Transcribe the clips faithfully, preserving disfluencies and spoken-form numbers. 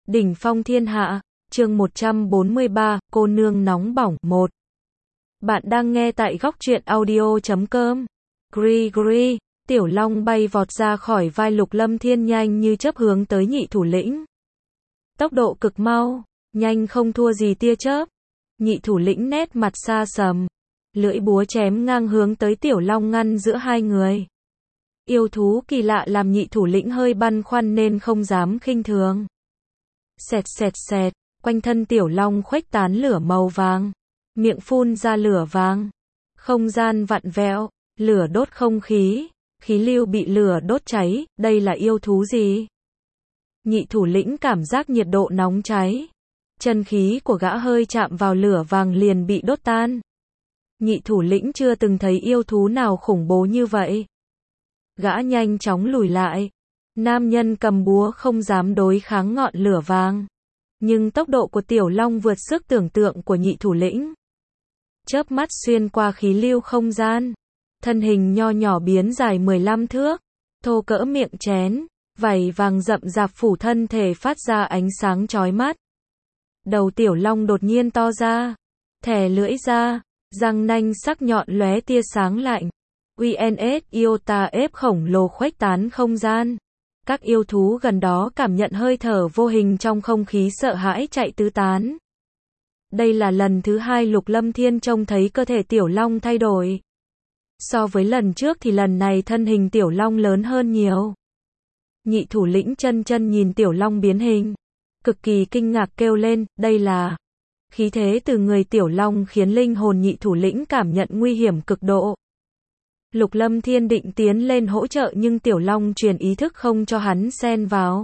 Đỉnh phong thiên hạ, chương một trăm bốn mươi ba, cô nương nóng bỏng, một. Bạn đang nghe tại góc truyện audio chấm com. Gri gri, Tiểu Long bay vọt ra khỏi vai Lục Lâm Thiên nhanh như chớp hướng tới nhị thủ lĩnh. Tốc độ cực mau, nhanh không thua gì tia chớp. Nhị thủ lĩnh nét mặt xa sầm, lưỡi búa chém ngang hướng tới Tiểu Long ngăn giữa hai người. Yêu thú kỳ lạ làm nhị thủ lĩnh hơi băn khoăn nên không dám khinh thường. Xẹt xẹt xẹt, quanh thân Tiểu Long khuếch tán lửa màu vàng, miệng phun ra lửa vàng. Không gian vặn vẹo, lửa đốt không khí, khí lưu bị lửa đốt cháy, đây là yêu thú gì? Nhị thủ lĩnh cảm giác nhiệt độ nóng cháy. Chân khí của gã hơi chạm vào lửa vàng liền bị đốt tan. Nhị thủ lĩnh chưa từng thấy yêu thú nào khủng bố như vậy. Gã nhanh chóng lùi lại. Nam nhân cầm búa không dám đối kháng ngọn lửa vàng. Nhưng tốc độ của Tiểu Long vượt sức tưởng tượng của nhị thủ lĩnh. Chớp mắt xuyên qua khí lưu không gian. Thân hình nho nhỏ biến dài mười lăm thước. Thô cỡ miệng chén. Vảy vàng rậm rạp phủ thân thể phát ra ánh sáng chói mắt. Đầu Tiểu Long đột nhiên to ra. Thè lưỡi ra. Răng nanh sắc nhọn lóe tia sáng lạnh. u en ét Iota ép khổng lồ khuếch tán không gian. Các yêu thú gần đó cảm nhận hơi thở vô hình trong không khí sợ hãi chạy tứ tán. Đây là lần thứ hai Lục Lâm Thiên trông thấy cơ thể Tiểu Long thay đổi. So với lần trước thì lần này thân hình Tiểu Long lớn hơn nhiều. Nhị thủ lĩnh chân chân nhìn Tiểu Long biến hình. Cực kỳ kinh ngạc kêu lên, đây là... Khí thế từ người Tiểu Long khiến linh hồn nhị thủ lĩnh cảm nhận nguy hiểm cực độ. Lục Lâm Thiên định tiến lên hỗ trợ nhưng Tiểu Long truyền ý thức không cho hắn xen vào.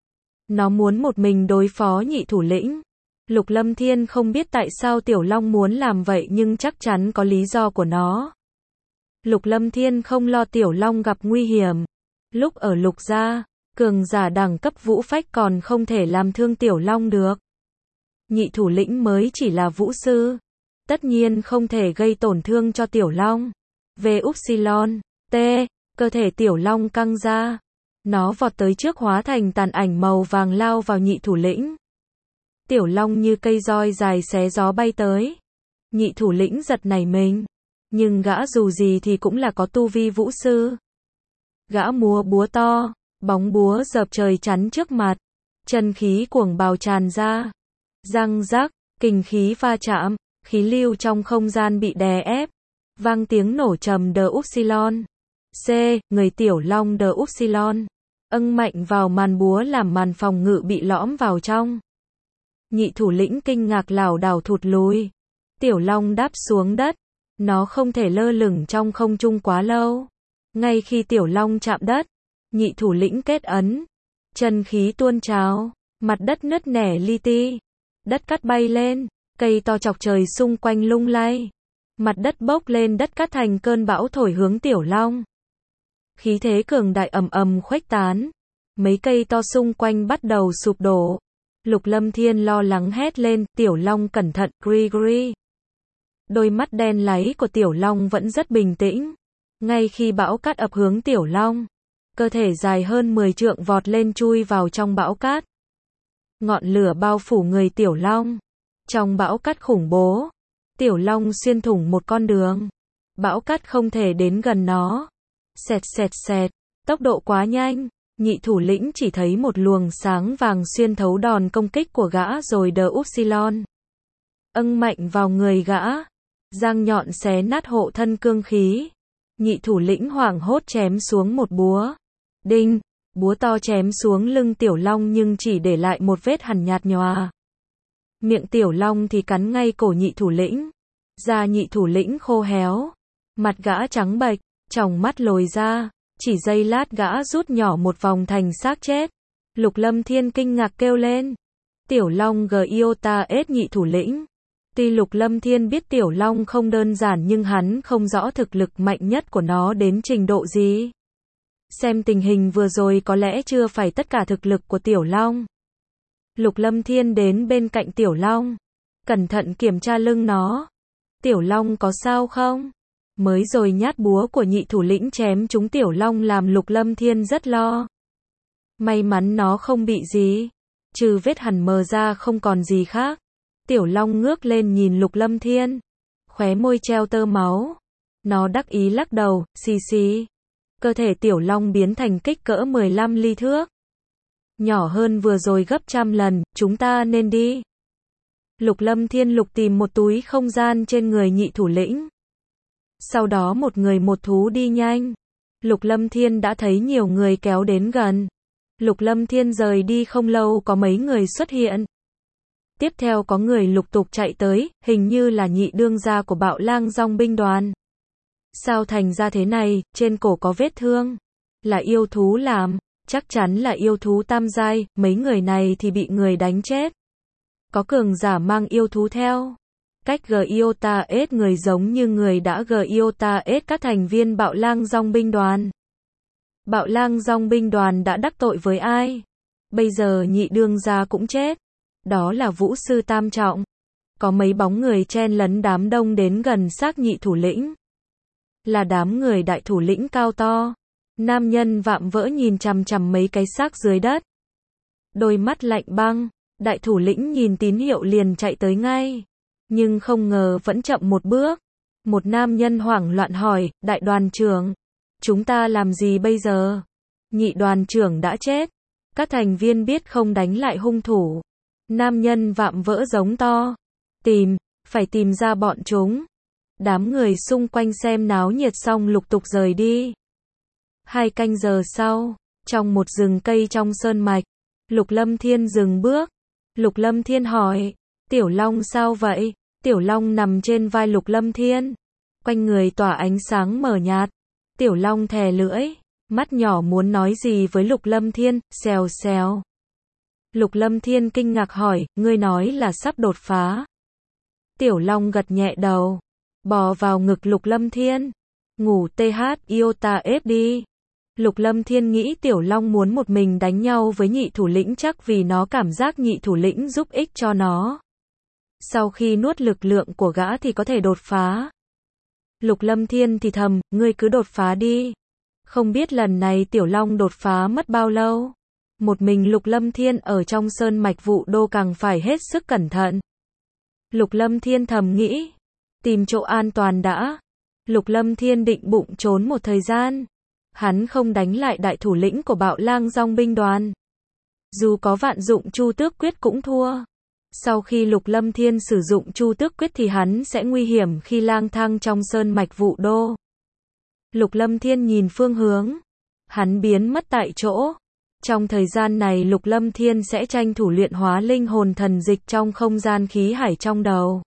Nó muốn một mình đối phó nhị thủ lĩnh. Lục Lâm Thiên không biết tại sao Tiểu Long muốn làm vậy nhưng chắc chắn có lý do của nó. Lục Lâm Thiên không lo Tiểu Long gặp nguy hiểm. Lúc ở Lục gia, cường giả đẳng cấp vũ phách còn không thể làm thương Tiểu Long được. Nhị thủ lĩnh mới chỉ là vũ sư. Tất nhiên không thể gây tổn thương cho Tiểu Long. Về Upsilon, T, cơ thể Tiểu Long căng ra. Nó vọt tới trước hóa thành tàn ảnh màu vàng lao vào nhị thủ lĩnh. Tiểu Long như cây roi dài xé gió bay tới. Nhị thủ lĩnh giật nảy mình. Nhưng gã dù gì thì cũng là có tu vi vũ sư. Gã múa búa to, bóng búa dợp trời chắn trước mặt. Chân khí cuồng bào tràn ra. Răng rắc, kình khí va chạm, khí lưu trong không gian bị đè ép. Vang tiếng nổ trầm đờ Upsilon. C, người Tiểu Long đờ Upsilon. Âng mạnh vào màn búa làm màn phòng ngự bị lõm vào trong. Nhị thủ lĩnh kinh ngạc lảo đảo thụt lùi. Tiểu Long đáp xuống đất. Nó không thể lơ lửng trong không trung quá lâu. Ngay khi Tiểu Long chạm đất, nhị thủ lĩnh kết ấn. Chân khí tuôn trào, mặt đất nứt nẻ li ti. Đất cát bay lên, cây to chọc trời xung quanh lung lay. Mặt đất bốc lên đất cát thành cơn bão thổi hướng Tiểu Long. Khí thế cường đại ầm ầm khuếch tán. Mấy cây to xung quanh bắt đầu sụp đổ. Lục Lâm Thiên lo lắng hét lên, Tiểu Long cẩn thận, gri gri. Đôi mắt đen láy của Tiểu Long vẫn rất bình tĩnh. Ngay khi bão cát ập hướng Tiểu Long, cơ thể dài hơn mười trượng vọt lên chui vào trong bão cát. Ngọn lửa bao phủ người Tiểu Long. Trong bão cát khủng bố, Tiểu Long xuyên thủng một con đường. Bão cát không thể đến gần nó. Xẹt xẹt xẹt, tốc độ quá nhanh. Nhị thủ lĩnh chỉ thấy một luồng sáng vàng xuyên thấu đòn công kích của gã rồi đờ Upsilon. Âng mạnh vào người gã. Răng nhọn xé nát hộ thân cương khí. Nhị thủ lĩnh hoảng hốt chém xuống một búa. Đinh, búa to chém xuống lưng Tiểu Long nhưng chỉ để lại một vết hằn nhạt nhòa. Miệng Tiểu Long thì cắn ngay cổ nhị thủ lĩnh. Da nhị thủ lĩnh khô héo. Mặt gã trắng bệch, tròng mắt lồi ra. Chỉ giây lát gã rút nhỏ một vòng thành xác chết. Lục Lâm Thiên kinh ngạc kêu lên. Tiểu Long Giota ết nhị thủ lĩnh. Tuy Lục Lâm Thiên biết Tiểu Long không đơn giản nhưng hắn không rõ thực lực mạnh nhất của nó đến trình độ gì. Xem tình hình vừa rồi có lẽ chưa phải tất cả thực lực của Tiểu Long. Lục Lâm Thiên đến bên cạnh Tiểu Long. Cẩn thận kiểm tra lưng nó. Tiểu Long có sao không? Mới rồi nhát búa của nhị thủ lĩnh chém trúng Tiểu Long làm Lục Lâm Thiên rất lo. May mắn nó không bị gì. trừ vết hằn mờ ra không còn gì khác. Tiểu Long ngước lên nhìn Lục Lâm Thiên, khóe môi treo tơ máu. Nó đắc ý lắc đầu, xì xì. Cơ thể Tiểu Long biến thành kích cỡ mười lăm ly thước. Nhỏ hơn vừa rồi gấp trăm lần, chúng ta nên đi. Lục Lâm Thiên lục tìm một túi không gian trên người nhị thủ lĩnh. Sau đó một người một thú đi nhanh. Lục Lâm Thiên đã thấy nhiều người kéo đến gần. Lục Lâm Thiên rời đi không lâu có mấy người xuất hiện. Tiếp theo có người lục tục chạy tới, hình như là nhị đương gia của Bạo Lang Dòng binh đoàn. Sao thành ra thế này, trên cổ có vết thương. Là yêu thú làm, chắc chắn là yêu thú tam giai, mấy người này thì bị người đánh chết. Có cường giả mang yêu thú theo. Cách Giota S người giống như người đã Giota S các thành viên Bạo Lang Dòng binh đoàn. Bạo Lang Dòng binh đoàn đã đắc tội với ai? Bây giờ nhị đương gia cũng chết. Đó là Vũ sư tam trọng. Có mấy bóng người chen lấn đám đông đến gần xác nhị thủ lĩnh. Là đám người đại thủ lĩnh cao to. Nam nhân vạm vỡ nhìn chằm chằm mấy cái xác dưới đất. Đôi mắt lạnh băng. Đại thủ lĩnh nhìn tín hiệu liền chạy tới ngay. Nhưng không ngờ vẫn chậm một bước. Một nam nhân hoảng loạn hỏi, đại đoàn trưởng, chúng ta làm gì bây giờ? Nhị đoàn trưởng đã chết. Các thành viên biết không đánh lại hung thủ. Nam nhân vạm vỡ giống to. Tìm, phải tìm ra bọn chúng. Đám người xung quanh xem náo nhiệt xong lục tục rời đi. Hai canh giờ sau, trong một rừng cây trong sơn mạch, Lục Lâm Thiên dừng bước. Lục Lâm Thiên hỏi, Tiểu Long sao vậy? Tiểu Long nằm trên vai Lục Lâm Thiên. Quanh người tỏa ánh sáng mờ nhạt. Tiểu Long thè lưỡi, mắt nhỏ muốn nói gì với Lục Lâm Thiên, xèo xèo. Lục Lâm Thiên kinh ngạc hỏi, ngươi nói là sắp đột phá. Tiểu Long gật nhẹ đầu, bò vào ngực Lục Lâm Thiên. Ngủ th iota ép đi. Lục Lâm Thiên nghĩ Tiểu Long muốn một mình đánh nhau với nhị thủ lĩnh chắc vì nó cảm giác nhị thủ lĩnh giúp ích cho nó. Sau khi nuốt lực lượng của gã thì có thể đột phá. Lục Lâm Thiên thì thầm, ngươi cứ đột phá đi. Không biết lần này Tiểu Long đột phá mất bao lâu. Một mình Lục Lâm Thiên ở trong sơn mạch Vũ Đô càng phải hết sức cẩn thận. Lục Lâm Thiên thầm nghĩ, tìm chỗ an toàn đã. Lục Lâm Thiên định bụng trốn một thời gian. Hắn không đánh lại đại thủ lĩnh của Bạo Lang Dòng binh đoàn. Dù có vạn dụng Chu Tước Quyết cũng thua. Sau khi Lục Lâm Thiên sử dụng Chu Tước Quyết thì hắn sẽ nguy hiểm khi lang thang trong sơn mạch Vũ Đô. Lục Lâm Thiên nhìn phương hướng. Hắn biến mất tại chỗ. Trong thời gian này Lục Lâm Thiên sẽ tranh thủ luyện hóa linh hồn thần dịch trong không gian khí hải trong đầu.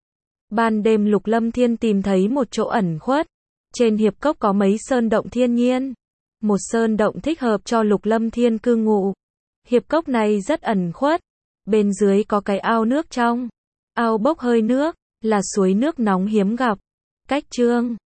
Ban đêm Lục Lâm Thiên tìm thấy một chỗ ẩn khuất. Trên hiệp cốc có mấy sơn động thiên nhiên. Một sơn động thích hợp cho Lục Lâm Thiên cư ngụ. Hiệp cốc này rất ẩn khuất. Bên dưới có cái ao nước trong. Ao bốc hơi nước, là suối nước nóng hiếm gặp. Cách chương